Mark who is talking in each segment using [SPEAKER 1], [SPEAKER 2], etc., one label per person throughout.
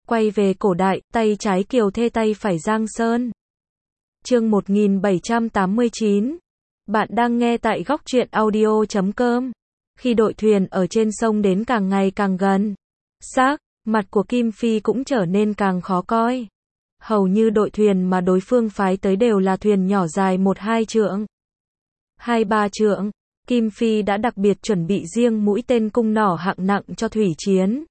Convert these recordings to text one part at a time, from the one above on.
[SPEAKER 1] Quay về cổ đại, tay trái Kiều Thê tay phải Giang Sơn. Chương 1789. Bạn đang nghe tại góc truyện audio.com. Khi đội thuyền ở trên sông đến càng ngày càng gần, sắc mặt của Kim Phi cũng trở nên càng khó coi. Hầu như đội thuyền mà đối phương phái tới đều là thuyền nhỏ dài 1-2 trượng, 2-3 trượng. Kim Phi đã đặc biệt chuẩn bị riêng mũi tên cung nỏ hạng nặng cho thủy chiến.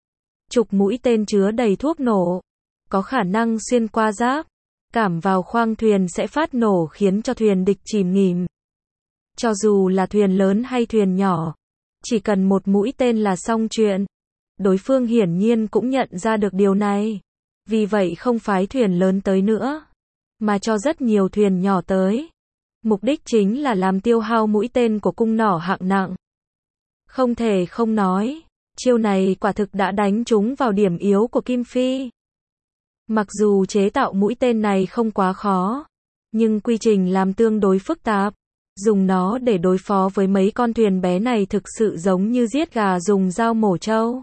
[SPEAKER 1] Chục mũi tên chứa đầy thuốc nổ, có khả năng xuyên qua giáp, cảm vào khoang thuyền sẽ phát nổ khiến cho thuyền địch chìm nghỉm. Cho dù là thuyền lớn hay thuyền nhỏ, chỉ cần một mũi tên là xong chuyện. Đối phương hiển nhiên cũng nhận ra được điều này, vì vậy không phái thuyền lớn tới nữa, mà cho rất nhiều thuyền nhỏ tới. Mục đích chính là làm tiêu hao mũi tên của cung nỏ hạng nặng. Không thể không nói, chiêu này quả thực đã đánh trúng vào điểm yếu của Kim Phi. Mặc dù chế tạo mũi tên này không quá khó, nhưng quy trình làm tương đối phức tạp. Dùng nó để đối phó với mấy con thuyền bé này thực sự giống như giết gà dùng dao mổ trâu.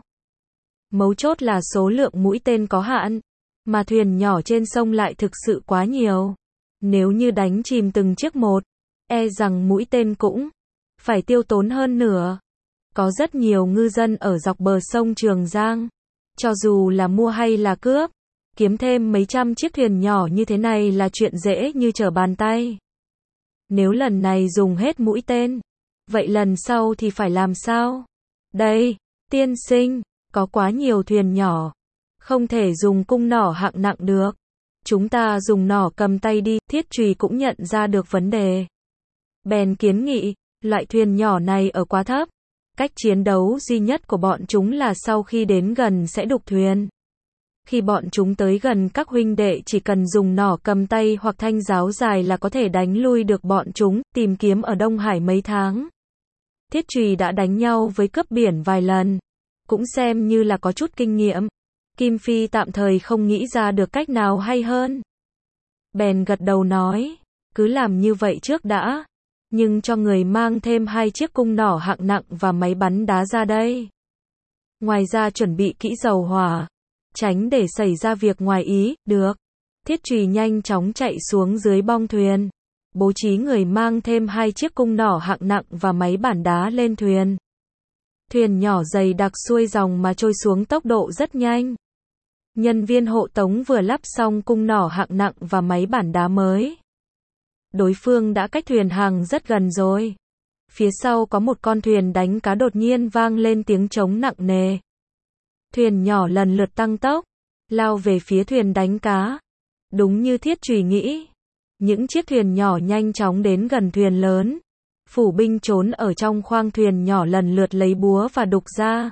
[SPEAKER 1] Mấu chốt là số lượng mũi tên có hạn, mà thuyền nhỏ trên sông lại thực sự quá nhiều. Nếu như đánh chìm từng chiếc một, e rằng mũi tên cũng phải tiêu tốn hơn nửa. Có rất nhiều ngư dân ở dọc bờ sông Trường Giang, cho dù là mua hay là cướp, kiếm thêm mấy trăm chiếc thuyền nhỏ như thế này là chuyện dễ như trở bàn tay. Nếu lần này dùng hết mũi tên, vậy lần sau thì phải làm sao? Đây, tiên sinh, có quá nhiều thuyền nhỏ, không thể dùng cung nỏ hạng nặng được. Chúng ta dùng nỏ cầm tay đi. Thiết Trùy cũng nhận ra được vấn đề, bèn kiến nghị, loại thuyền nhỏ này ở quá thấp. Cách chiến đấu duy nhất của bọn chúng là sau khi đến gần sẽ đục thuyền. Khi bọn chúng tới gần các huynh đệ chỉ cần dùng nỏ cầm tay hoặc thanh giáo dài là có thể đánh lui được bọn chúng. Tìm kiếm ở Đông Hải mấy tháng, Thiết Trùy đã đánh nhau với cướp biển vài lần, cũng xem như là có chút kinh nghiệm. Kim Phi tạm thời không nghĩ ra được cách nào hay hơn, bèn gật đầu nói, cứ làm như vậy trước đã, nhưng cho người mang thêm 2 chiếc cung nỏ hạng nặng và máy bắn đá ra đây. Ngoài ra chuẩn bị kỹ dầu hỏa, tránh để xảy ra việc ngoài ý. Được. Thiết Trùy nhanh chóng chạy xuống dưới bong thuyền, bố trí người mang thêm 2 chiếc cung nỏ hạng nặng và máy bắn đá lên thuyền. Thuyền nhỏ dày đặc xuôi dòng mà trôi xuống tốc độ rất nhanh. Nhân viên hộ tống vừa lắp xong cung nỏ hạng nặng và máy bắn đá mới. Đối phương đã cách thuyền hàng rất gần rồi. Phía sau có một con thuyền đánh cá đột nhiên vang lên tiếng trống nặng nề. Thuyền nhỏ lần lượt tăng tốc, lao về phía thuyền đánh cá. Đúng như Thiết Trùy nghĩ, những chiếc thuyền nhỏ nhanh chóng đến gần thuyền lớn. Phủ binh trốn ở trong khoang thuyền nhỏ lần lượt lấy búa và đục ra.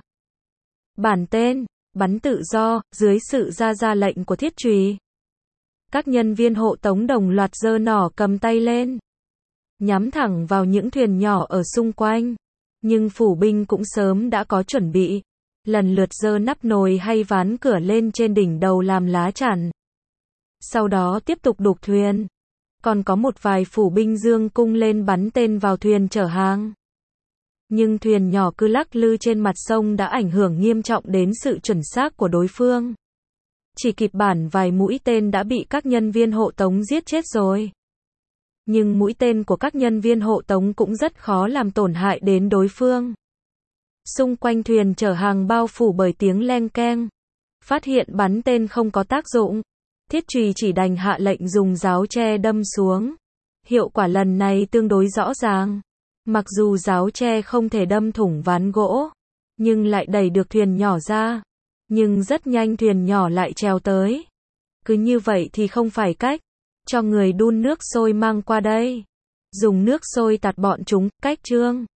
[SPEAKER 1] Bản tên, bắn tự do, dưới sự ra lệnh của Thiết Trùy. Các nhân viên hộ tống đồng loạt giơ nỏ cầm tay lên, nhắm thẳng vào những thuyền nhỏ ở xung quanh. Nhưng phủ binh cũng sớm đã có chuẩn bị, lần lượt giơ nắp nồi hay ván cửa lên trên đỉnh đầu làm lá chắn. Sau đó tiếp tục đục thuyền. Còn có một vài phủ binh giương cung lên bắn tên vào thuyền chở hàng. Nhưng thuyền nhỏ cứ lắc lư trên mặt sông đã ảnh hưởng nghiêm trọng đến sự chuẩn xác của đối phương. Chỉ kịp bắn vài mũi tên đã bị các nhân viên hộ tống giết chết rồi. Nhưng mũi tên của các nhân viên hộ tống cũng rất khó làm tổn hại đến đối phương. Xung quanh thuyền chở hàng bao phủ bởi tiếng leng keng. Phát hiện bắn tên không có tác dụng, Thiết Trùy chỉ đành hạ lệnh dùng giáo tre đâm xuống. Hiệu quả lần này tương đối rõ ràng. Mặc dù giáo tre không thể đâm thủng ván gỗ, nhưng lại đẩy được thuyền nhỏ ra. Nhưng rất nhanh thuyền nhỏ lại trèo tới. Cứ như vậy thì không phải cách. Cho người đun nước sôi mang qua đây. Dùng nước sôi tạt bọn chúng. Cách chương